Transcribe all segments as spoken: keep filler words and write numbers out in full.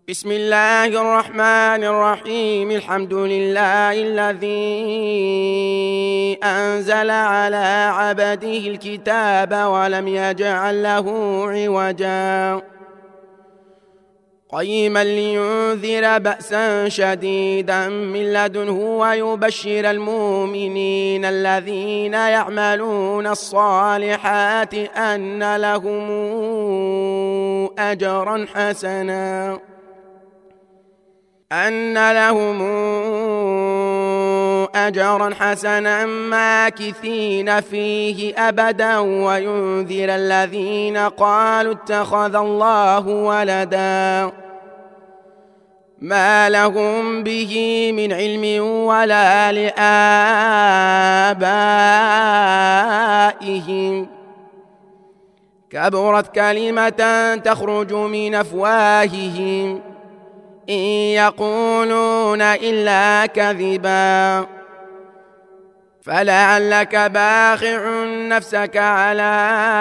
بسم الله الرحمن الرحيم. الحمد لله الذي أنزل على عبده الكتاب ولم يجعل له عوجا قيما لينذر بأسا شديدا من لدنه ويبشر المؤمنين الذين يعملون الصالحات أن لهم أجرا حسنا أن لهم أجرا حسنا ماكثين فيه أبدا وينذر الذين قالوا اتخذ الله ولدا ما لهم به من علم ولا لآبائهم كبرت كلمة تخرج من أفواههم إن يقولون إلا كذبا فلعلك باخع نفسك على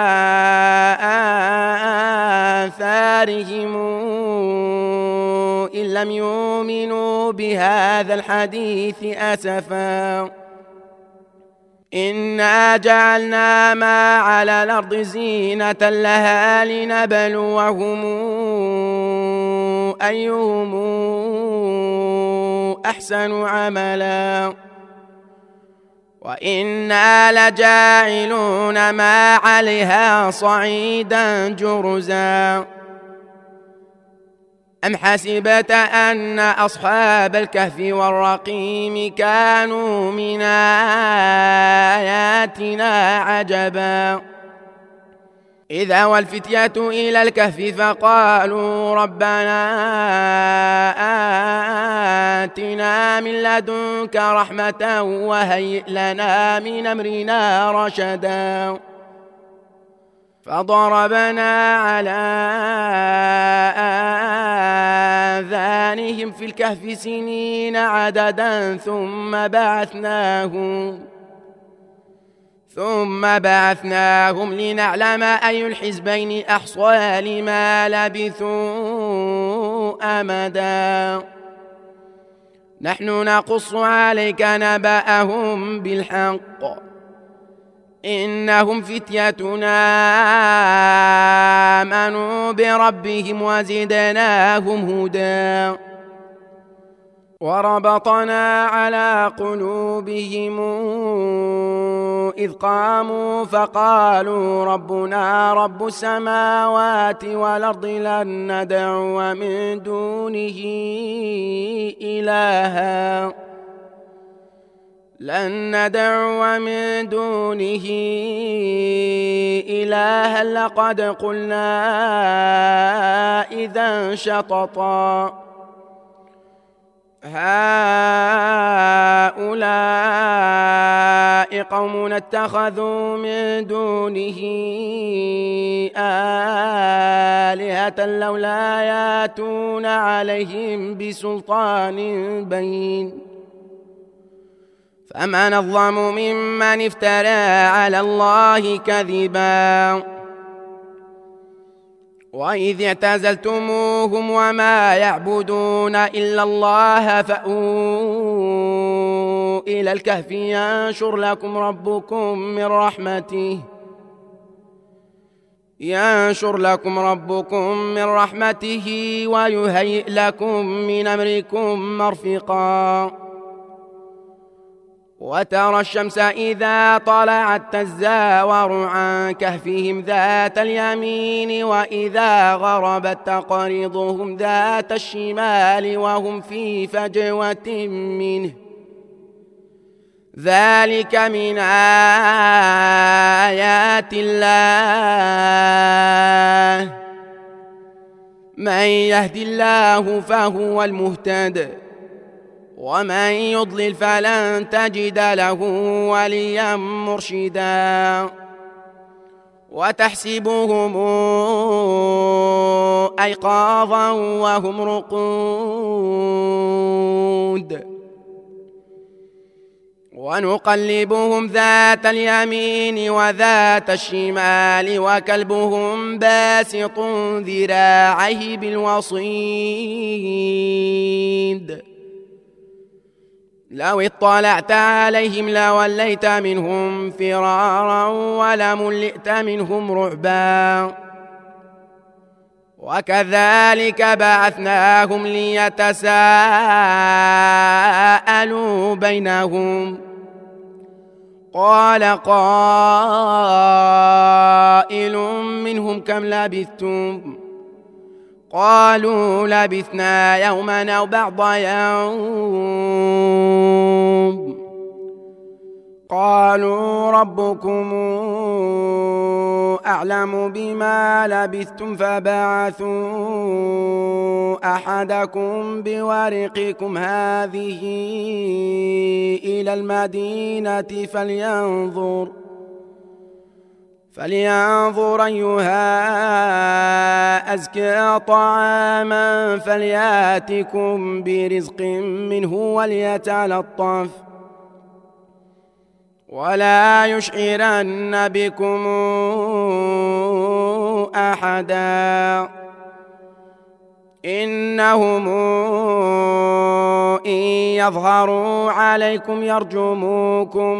آثارهم إن لم يؤمنوا بهذا الحديث أسفا إنا جعلنا ما على الأرض زينة لها لنبلوهم أيهم أحسن عملا وإنا لجاعلون ما عليها صعيدا جرزا أم حسبت أن أصحاب الكهف والرقيم كانوا من آياتنا عجبا إذا والفتية إلى الكهف فقالوا ربنا آتنا من لدنك رحمة وهيئ لنا من أمرنا رشدا فضربنا على آذانهم في الكهف سنين عددا ثم بعثناهم ثم بعثناهم لنعلم أي الحزبين أحصى لما لبثوا أمدا نحن نقص عليك نبأهم بالحق إنهم فتيتنا آمنوا بربهم وزدناهم هدى وربطنا على قلوبهم إذ قاموا فقالوا ربنا رب السماوات والأرض لن ندعو من دونه إلها لن ندعو من دونه إلها لقد قلنا إذا شططا هؤلاء قوم اتخذوا من دونه آلهة لولا ياتون عليهم بسلطان بين فمن الظلم ممن افترى على الله كذبا وإذ اعتزلتموهم وما يعبدون إلا الله فأووا إلى الكهف ينشر لكم ربكم من رحمته ينشر لكم ربكم من رحمته ويهيئ لكم من أمركم مرفقا وترى الشمس إذا طلعت تزاور عن كهفهم ذات اليمين وإذا غربت تقرضهم ذات الشمال وهم في فجوة منه ذلك من آيات الله من يهد الله فهو المهتد ومن يضلل فلن تجد له وليا مرشدا وتحسبهم أيقاظا وهم رقود ونقلبهم ذات اليمين وذات الشمال وكلبهم باسط ذراعيه بالوصيد لو اطلعت عليهم لوليت منهم فرارا ولملئت منهم رعبا وكذلك بعثناهم ليتساءلوا بينهم قال قائل منهم كم لبثتم قالوا لبثنا يوما أو بعض يوم قالوا ربكم أعلم بما لبثتم فبعثوا أحدكم بورقكم هذه إلى المدينة فلينظر فلينظر أيها أزكى طعاما فلياتكم برزق منه وليتلطف ولا يشعرن بكم أحدا إنهم إن يظهروا عليكم يرجموكم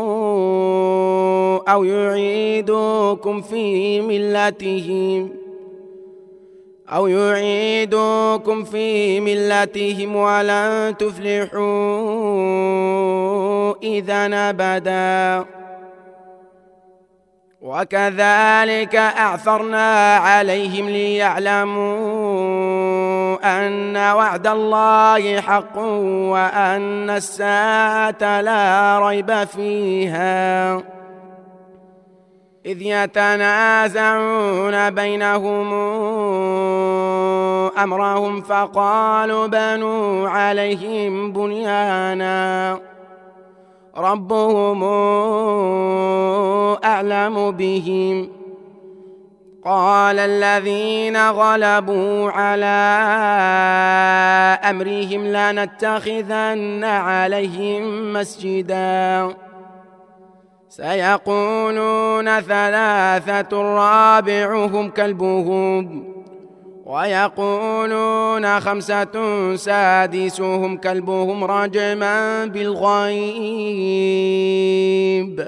أو يعيدوكم في ملتهم أو يعيدوكم في ملتهم ولن تفلحوا إذا أبدا وكذلك أعثرنا عليهم ليعلموا أن وعد الله حق وأن الساعة لا ريب فيها إذ يتنازعون بينهم أمرهم فقالوا بنوا عليهم بنيانا ربهم أعلم بهم قال الذين غلبوا على أمرهم لنتخذن عليهم مسجدا سيقولون ثلاثة رابعهم كلبهم ويقولون خمسة سادسهم كلبهم رجما بالغيب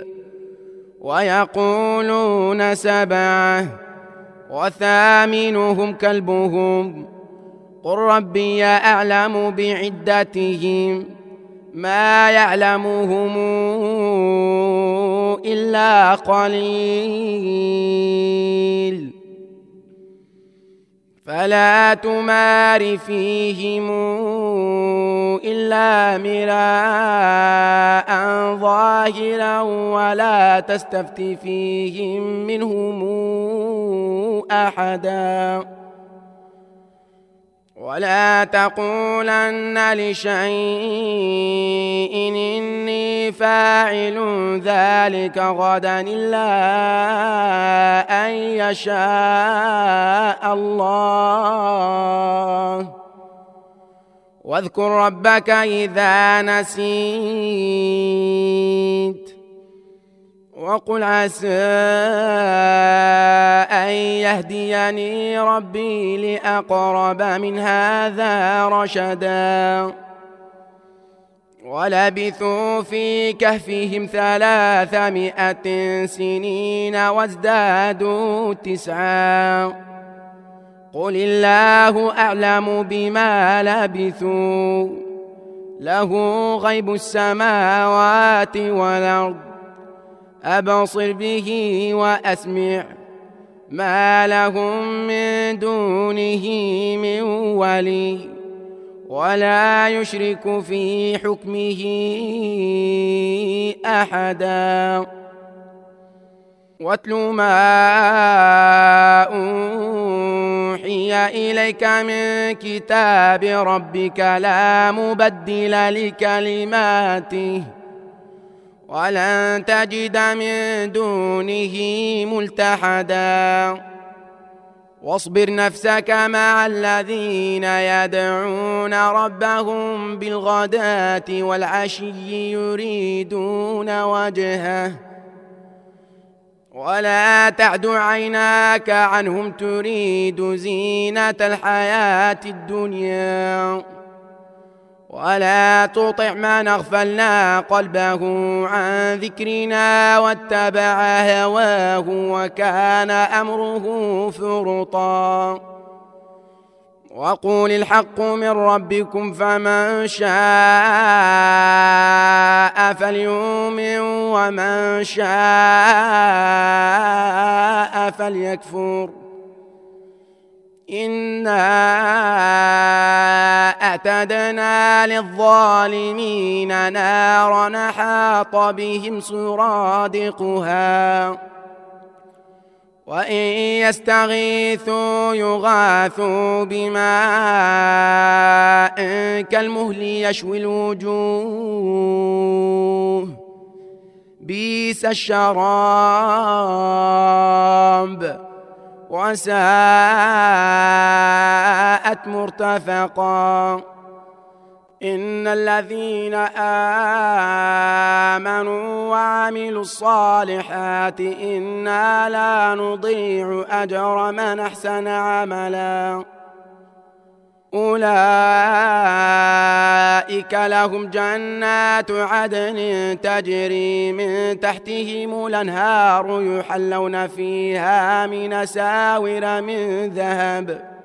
ويقولون سبعة وثامنهم كلبهم قل ربي أعلم بعدتهم ما يعلمهم إلا قليل فلا تمار فيهم إلا مراء ظاهرا ولا تستفت فيهم منهم أحدا ولا تقولن لشيء إني فاعل ذلك غدا إلا أن يشاء الله واذكر ربك إذا نسيت وقل عسى أن يهديني ربي لأقرب من هذا رشدا ولبثوا في كهفهم ثلاثمائة سنين وازدادوا تسعا قل الله أعلم بما لبثوا له غيب السماوات والأرض أبصر به وأسمع ما لهم من دونه من ولي ولا يشرك في حكمه أحدا واتل ما أوحي إليك من كتاب ربك لا مبدل لكلماته ولن تجد من دونه ملتحدا واصبر نفسك مع الذين يدعون ربهم بالغداة والعشي يريدون وجهه ولا تعد عيناك عنهم تريد زينة الحياة الدنيا ولا تطع من أغفلنا قلبه عن ذكرنا واتبع هواه وكان أمره فرطا وقول الحق من ربكم فمن شاء فليؤمن ومن شاء فليكفر إنا أعتدنا للظالمين نارا أحاط بهم سرادقها وإن يستغيثوا يغاثوا بماء كالمهل يشوي الوجوه بئس الشراب وساءت مرتفقا إن الذين آمنوا وعملوا الصالحات إنا لا نضيع أجر من أحسن عملا أولئك لهم جنات عدن تجري من تحتهم الأنهار يحلون فيها من ساور من ذهب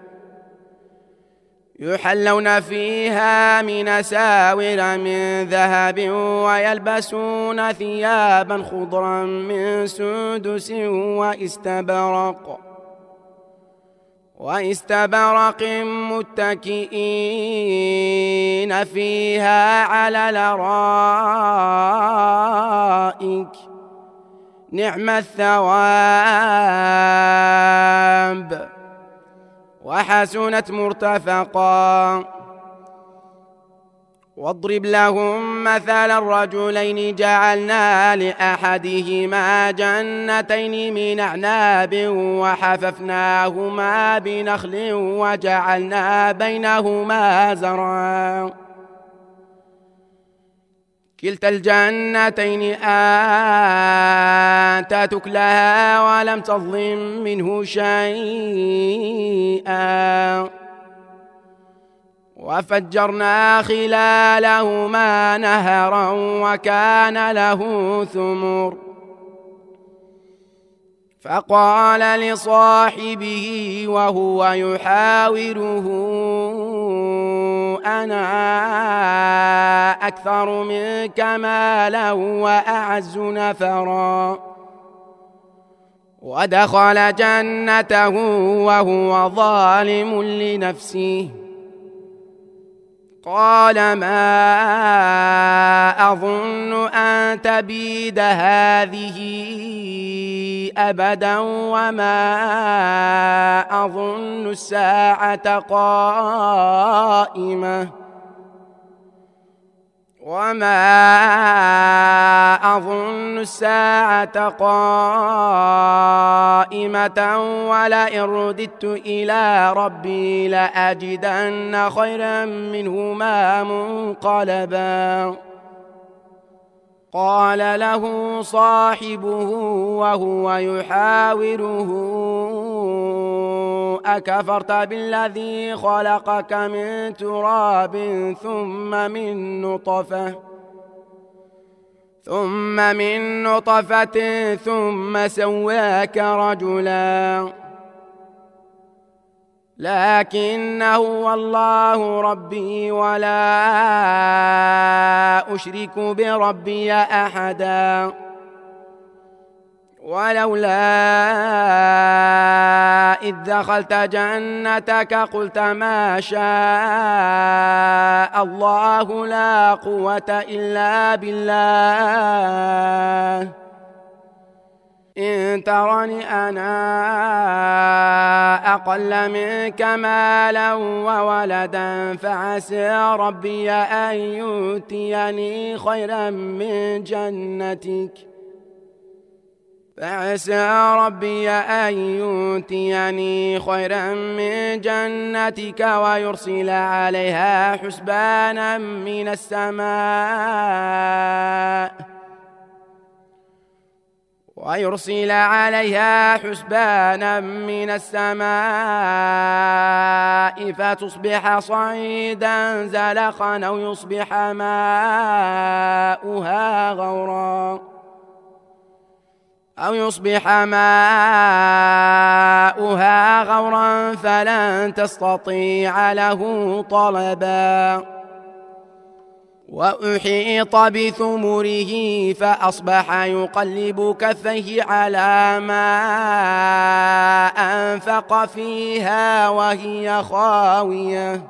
يحلون فيها من ساور من ذهب ويلبسون ثيابا خضرا من سندس واستبرق واستبرق متكئين فيها على الأرائك نعم الثواب وحسنت مرتفقا واضرب لهم مثل الرجلين جعلنا لأحدهما جنتين من أعناب وحففناهما بنخل وجعلنا بينهما زرعا كلتا الجنتين آتت أكلها ولم تظلم منه شيئا وفجرنا خلالهما نهرا وكان له ثمر فقال لصاحبه وهو يحاوره أنا أكثر منك مالا وأعز نفرا ودخل جنته وهو ظالم لنفسه قال ما أظن أن تبيد هذه أبدا وما أظن الساعة قائمة وما أظن الساعة قائمة ولئن رددت إلى ربي لأجدن خيرا منهما منقلبا قال له صاحبه وهو يحاوره أكفرت بالذي خلقك من تراب ثم من نطفة ثم من نطفة ثم سواك رجلا لكن هو الله ربي ولا أشرك بربي أحدا ولولا إذ دخلت جنتك قلت ما شاء الله لا قوة إلا بالله إن ترني أنا أقل منك مالا وولدا فعسى ربي أن يؤتيني خيرا من جنتك فعسى ربي أن يؤتيني خيرا من جنتك ويرسل عليها حسبانا من السماء ويرسل عليها حسبانا من السماء فتصبح صعيدا زلقا أو يصبح ماؤها غورا أو يصبح ماؤها غورا فلن تستطيع له طلبا وأحيط بثمره فأصبح يقلب كفيه على ما أنفق فيها وهي خاوية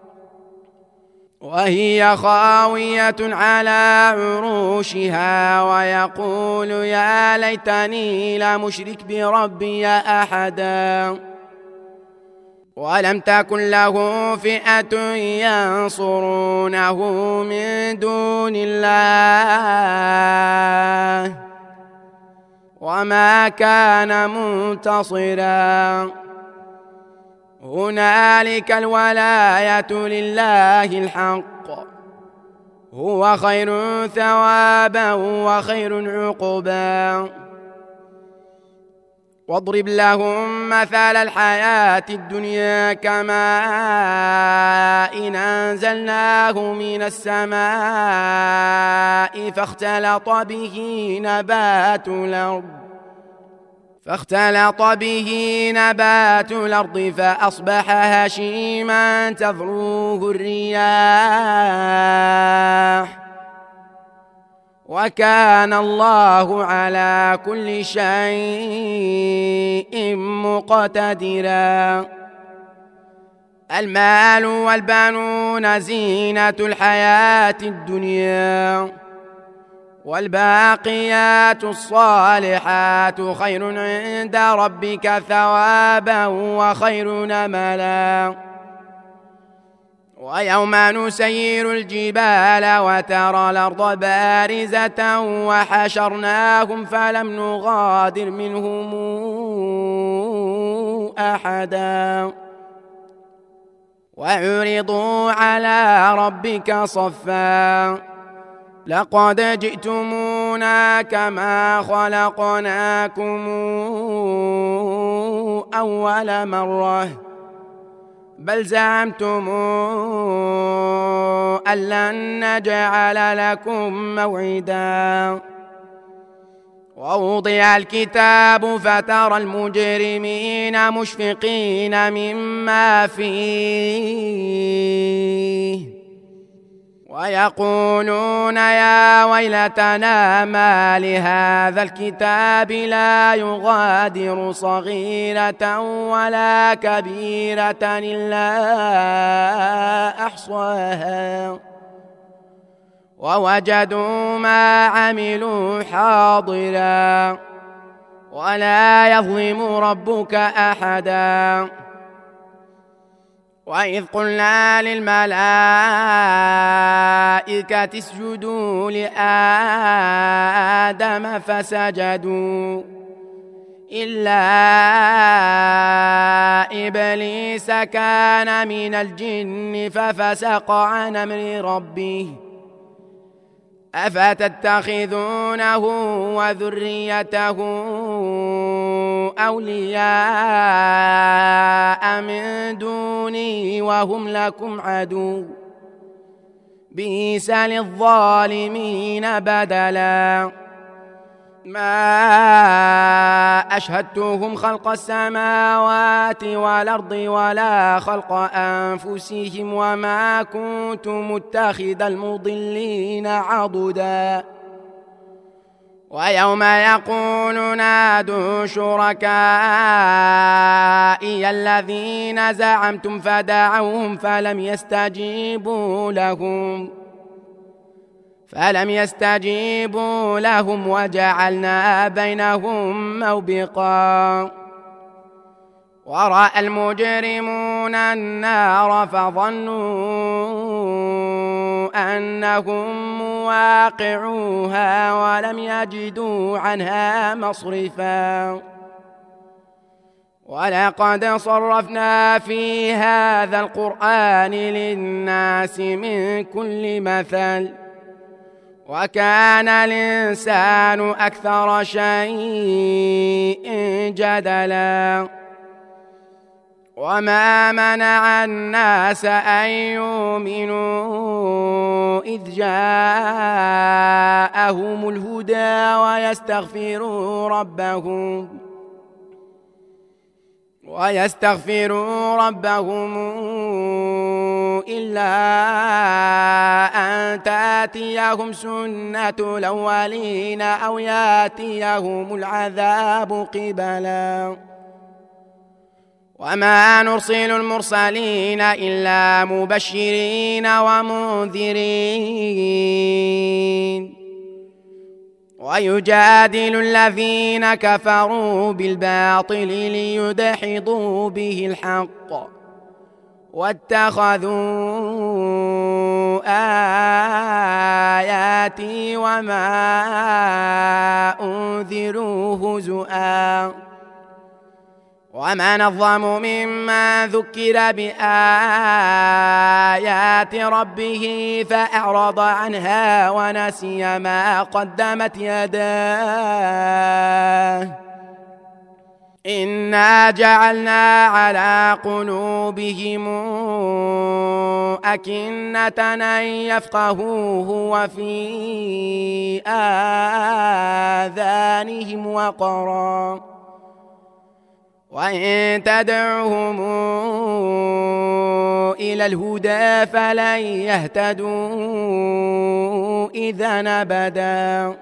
وهي خاوية على عروشها ويقول يا ليتني لم أشرك بربي أحدا ولم تكن له فئة ينصرونه من دون الله وما كان منتصرا هنالك الولاية لله الحق هو خير ثوابا وخير عقبا واضرب لهم مثل الحياة الدنيا كماء إن أنزلناه من السماء فاختلط به نبات الأرض فاختلط به نبات الأرض فأصبح هشيما تذروه الرياح وكان الله على كل شيء مقتدرا المال والبنون زينة الحياة الدنيا والباقيات الصالحات خير عند ربك ثوابا وخير نملا ويوم نسير الجبال وترى الأرض بارزة وحشرناهم فلم نغادر منهم أحدا وعرضوا على ربك صفا لقد جئتمونا كما خلقناكم أول مرة بل زعمتم أن لن نجعل لكم موعدا ووضع الكتاب فترى المجرمين مشفقين مما فيه ويقولون يا ويلتنا ما لهذا الكتاب لا يغادر صغيرة ولا كبيرة إلا أحصاها ووجدوا ما عملوا حاضرا ولا يظلم ربك أحدا وإذ قلنا للملائكة اسجدوا لآدم فسجدوا إلا إبليس كان من الجن ففسق عن أمر ربه أفتتخذونه وذريته أولياء من دوني وهم لكم عدو بئس للظالمين بدلا ما أشهدتهم خلق السماوات والأرض ولا خلق أنفسهم وما كنت متخذ المضلين عضدا ويوم يقول نادوا شركائي الذين زعمتم فدعوهم فلم يستجيبوا لهم فلم يستجيبوا لهم وجعلنا بينهم موبقا ورأى المجرمون النار فظنوا أنهم مواقعوها ولم يجدوا عنها مصرفا ولقد صرفنا في هذا القرآن للناس من كل مثل وكان الإنسان أكثر شيء جدلا وما منع الناس أن يؤمنوا إذ جاءهم الهدى ويستغفروا ربهم ويستغفروا ربهم إلا أن تأتيهم سنة الأولين أو يأتيهم العذاب قبلا وما نرسل المرسلين إلا مبشرين ومنذرين ويجادل الذين كفروا بالباطل ليدحضوا به الحق واتخذوا آياتي وما أنذروا هزؤا ومن أظلم ممن ذكر بآيات ربه فأعرض عنها ونسي ما قدمت يداه إنا جعلنا على قلوبهم أكنة أن يفقهوه وفي آذانهم وقرا وإن تدعهم إلى الهدى فلن يهتدوا إذا أبدا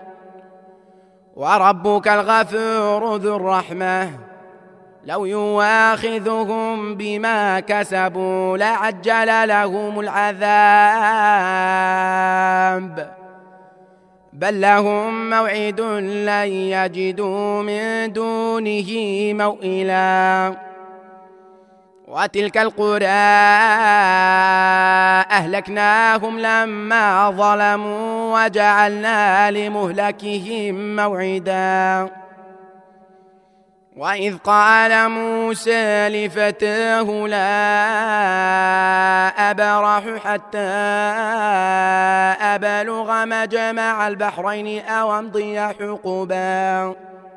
وربك الغفور ذو الرحمة لو يواخذهم بما كسبوا لعجل لهم العذاب بل لهم موعد لن يجدوا من دونه موئلا وتلك القرى أهلكناهم لما ظلموا وجعلنا لمهلكهم موعدا وإذ قال موسى لفتاه لا أبرح حتى أبلغ مجمع البحرين أو أمضي حقبا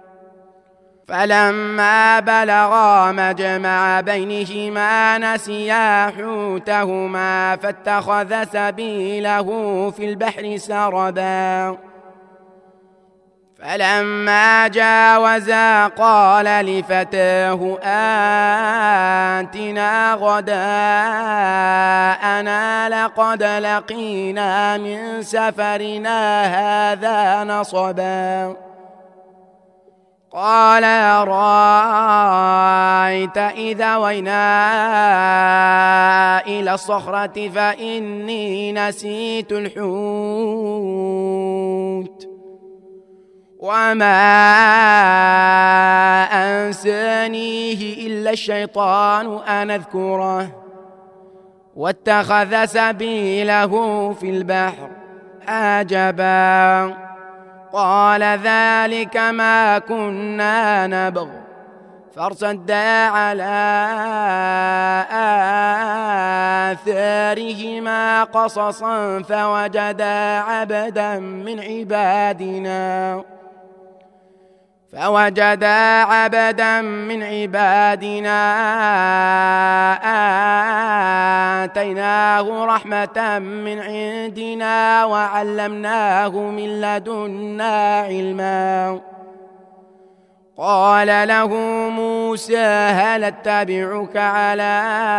فلما بلغا مجمع بينهما نسيا حوتهما فاتخذ سبيله في البحر سربا فلما جاوزا قال لفتاه آتنا غداءنا لقد لقينا من سفرنا هذا نصبا قال أرأيت إذا وينا إلى الصخرة فإني نسيت الحوت وما أنسانيه إلا الشيطان أن أذكره واتخذ سبيله في البحر عجبا قال ذلك ما كنا نبغ فارتدا على آثارهما قصصا فوجدا عبدا من عبادنا فوجدا عبدا من عبادنا آتيناه رحمة من عندنا وعلمناه من لدنا علما قال له موسى هل اتبعك على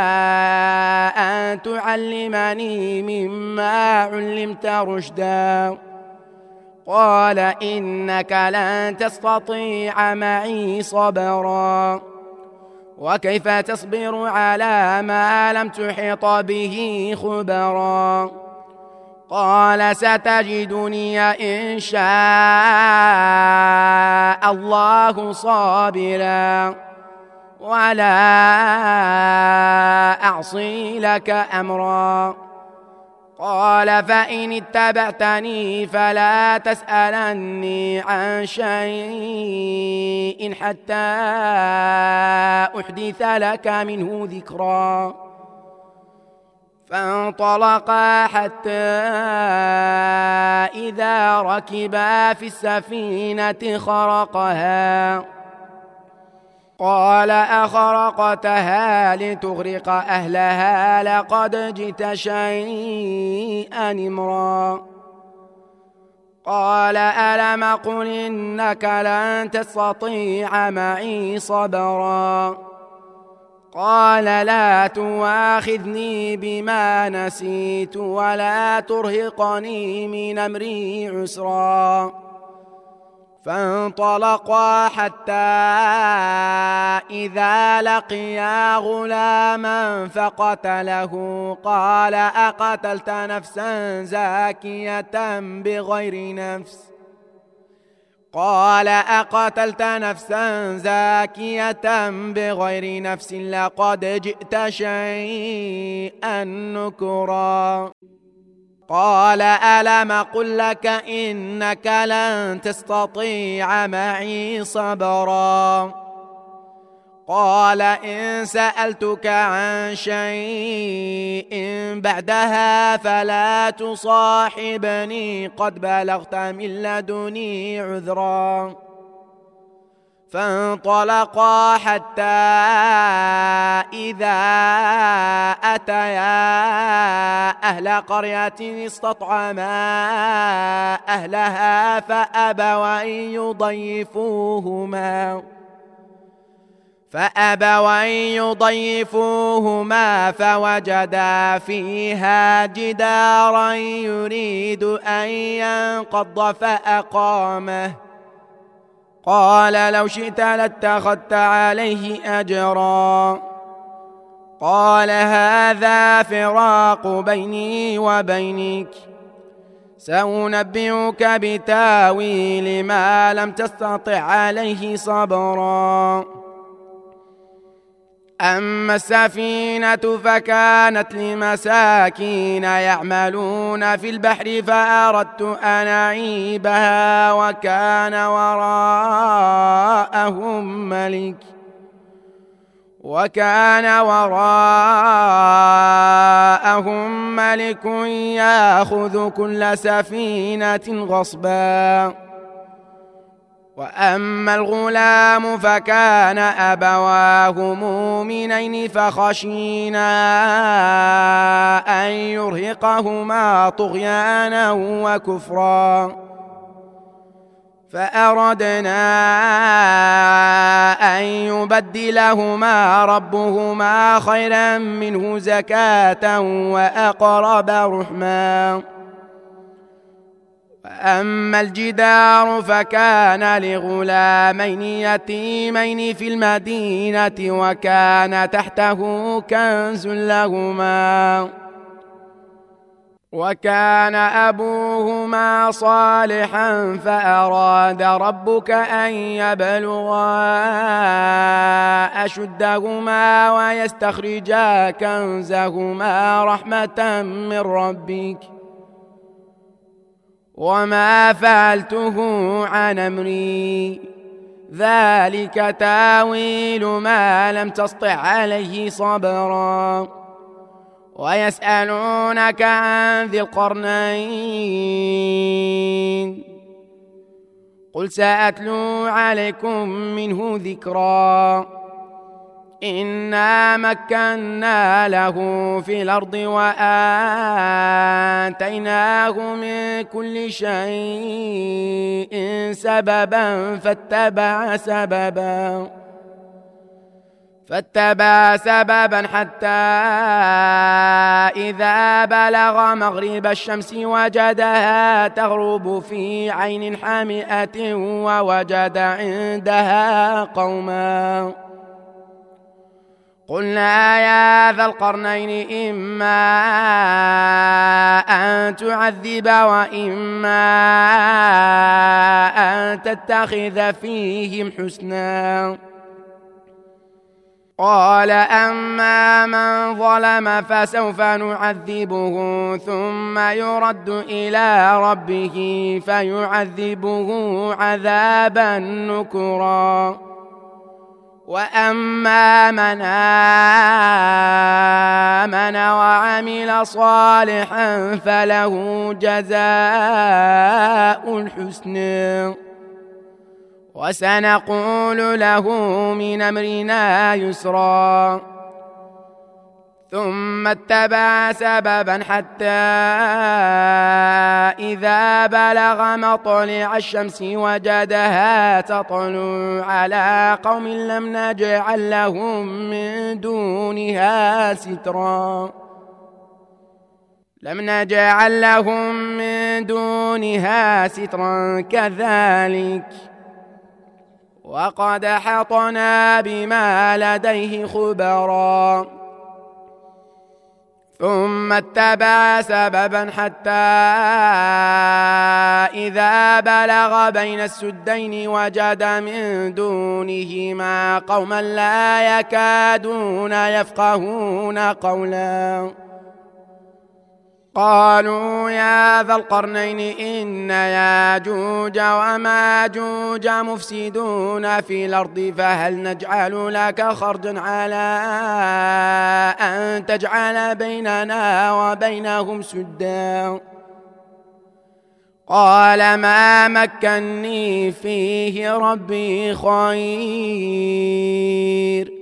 أن تعلمني مما علمت رشدا قال إنك لن تستطيع معي صبرا وكيف تصبر على ما لم تحط به خبرا قال ستجدني إن شاء الله صابرا ولا أعصي لك أمرا. قال فإن اتبعتني فلا تسألني عن شيء حتى أحدث لك منه ذكرا. فانطلقا حتى إذا ركبا في السفينة خرقها قال أخرقتها لتغرق أهلها لقد جئت شيئا إمرا. قال ألم قل إنك لن تستطيع معي صبرا. قال لا تواخذني بما نسيت ولا ترهقني من أمري عسرا. فانطلقا حتى إذا لقيا غلاما فقتله قال أقتلت نفسا زاكية بغير نفس قال أقتلت نفسا زاكية بغير نفس لقد جئت شيئا نكرا. قال ألم قل لك إنك لن تستطيع معي صبرا. قال إن سألتك عن شيء بعدها فلا تصاحبني قد بلغت من لدني عذرا. فانطلقا حتى إذا أتيا أهل قرية استطعما أهلها فأبوا أن يضيفوهما فأبوا أن يضيفوهما فوجدا فيها جدارا يريد أن ينقض فأقامه. قال لو شئت لاتخذت عليه أجرا. قال هذا فراق بيني وبينك سأنبئك بتاويل ما لم تستطع عليه صبرا. أما السفينة فكانت لمساكين يعملون في البحر فأردت أن أعيبها وكان وراءهم ملك وكان وراءهم ملك يأخذ كل سفينة غصبا. وأما الغلام فكان أبواه مؤمنين فخشينا أن يرهقهما طغيانا وكفرا. فأردنا أن يبدلهما ربهما خيرا منه زكاة وأقرب رحما. وأما الجدار فكان لغلامين يتيمين في المدينة وكان تحته كنز لهما وكان أبوهما صالحا فأراد ربك أن يبلغا أشدهما ويستخرجا كنزهما رحمة من ربك وما فعلته عن أمري ذلك تاويل ما لم تسطع عليه صبرا. ويسألونك عن ذي القرنين قل سأتلو عليكم منه ذكرا. إنا مكنا له في الأرض وآتيناه من كل شيء سببا فاتبع سببا فاتبع سببا حتى إذا بلغ مغرب الشمس وجدها تغرب في عين حامئة ووجد عندها قوما قلنا يا ذا القرنين إما أن تعذب وإما أن تتخذ فيهم حسنا قال أما من ظلم فسوف نعذبه ثم يرد إلى ربه فيعذبه عذابا نكرا وأما من آمن وعمل صالحا فله جزاء الحسنى وسنقول له من أمرنا يسرا ثم اتبع سببا حتى إذا بلغ مطلع الشمس وجدها تطلع على قوم لم نجعل لهم من دونها سترا لم نجعل لهم من دونها سترا كذلك وقد حطنا بما لديه خبرا ثم اتبع سببا حتى إذا بلغ بين السدين وجد من دونهما قوما لا يكادون يفقهون قولا قالوا يا ذا القرنين إن ياجوج وماجوج مفسدون في الأرض فهل نجعل لك خرجا على أن تجعل بيننا وبينهم سدا قال ما مكني فيه ربي خير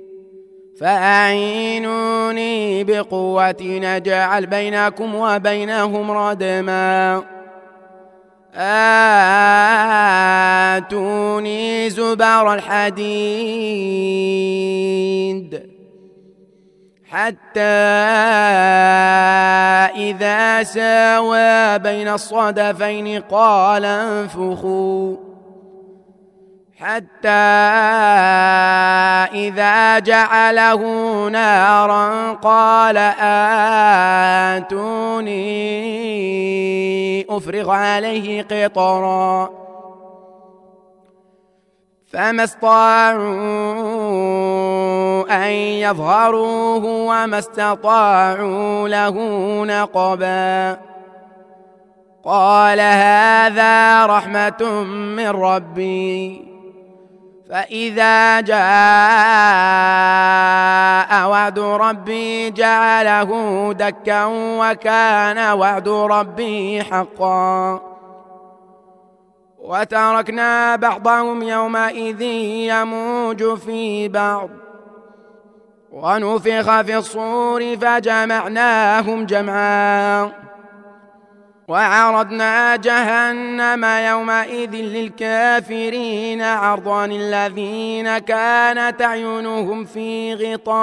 فأعينوني بقوة نجعل بينكم وبينهم ردما آتوني زبر الحديد حتى إذا ساوى بين الصدفين قال انفخوا حتى إذا جعله نارا قال آتوني أفرغ عليه قطرا فما استطاعوا أن يظهروه وما استطاعوا له نقبا قال هذا رحمة من ربي فإذا جاء وعد ربي جعله دكا وكان وعد ربي حقا وتركنا بعضهم يومئذ يموج في بعض ونفخ في الصور فجمعناهم جمعا وعرضنا جهنم يومئذ للكافرين عرضا الذين كانت أعينهم في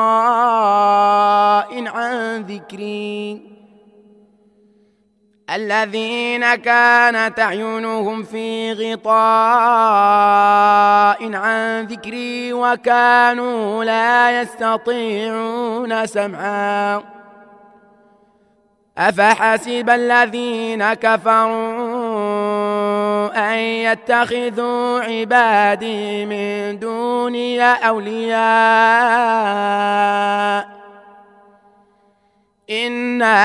غطاء عن ذكري الذين كانت أعينهم في غطاء عن ذكري وكانوا لا يستطيعون سمعا أفحسب الذين كفروا أن يتخذوا عبادي من دوني أولياء إنا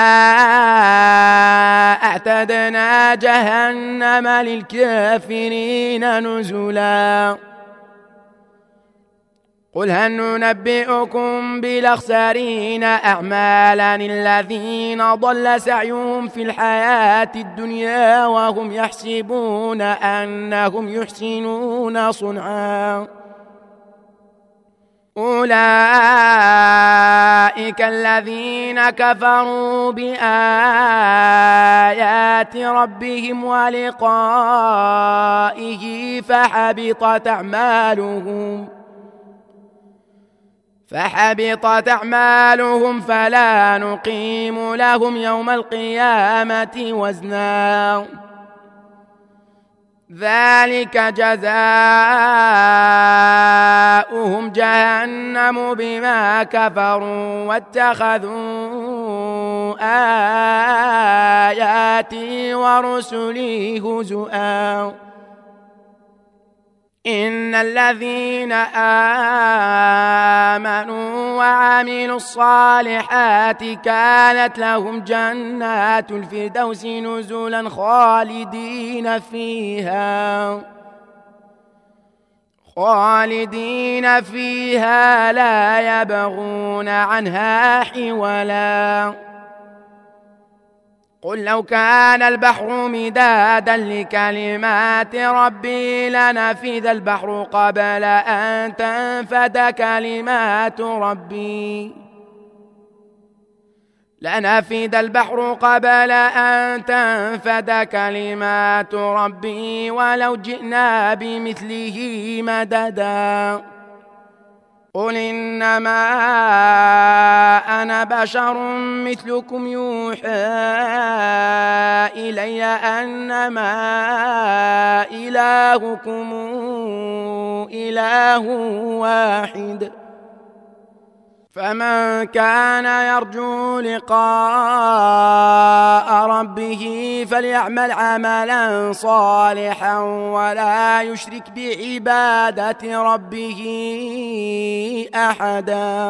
أعتدنا جهنم للكافرين نزلا قل هل ننبئكم بالأخسرين أعمالا الذين ضل سعيهم في الحياة الدنيا وهم يحسبون أنهم يحسنون صنعا أولئك الذين كفروا بآيات ربهم ولقائه فحبطت أعمالهم فحبطت أعمالهم فلا نقيم لهم يوم القيامة وزنا ذلك جزاؤهم جهنم بما كفروا واتخذوا آياتي ورسلي هزؤا إن الذين آمنوا وعملوا الصالحات كانت لهم جنات الفردوس نزلا خالدين فيها خالدين فيها لا يبغون عنها حولا. قل لو كان البحر مدادا لكلمات ربي لنفذ البحر قبل أن تنفد كلمات ربي لنفذ البحر قبل أن تنفد كلمات ربي ولو جئنا بمثله مددا. قل إنما أنا بشر مثلكم يوحى إلي أنما إلهكم إله واحد فمن كان يرجو لقاء ربه فليعمل عملا صالحا ولا يشرك بعبادة ربه أحدا.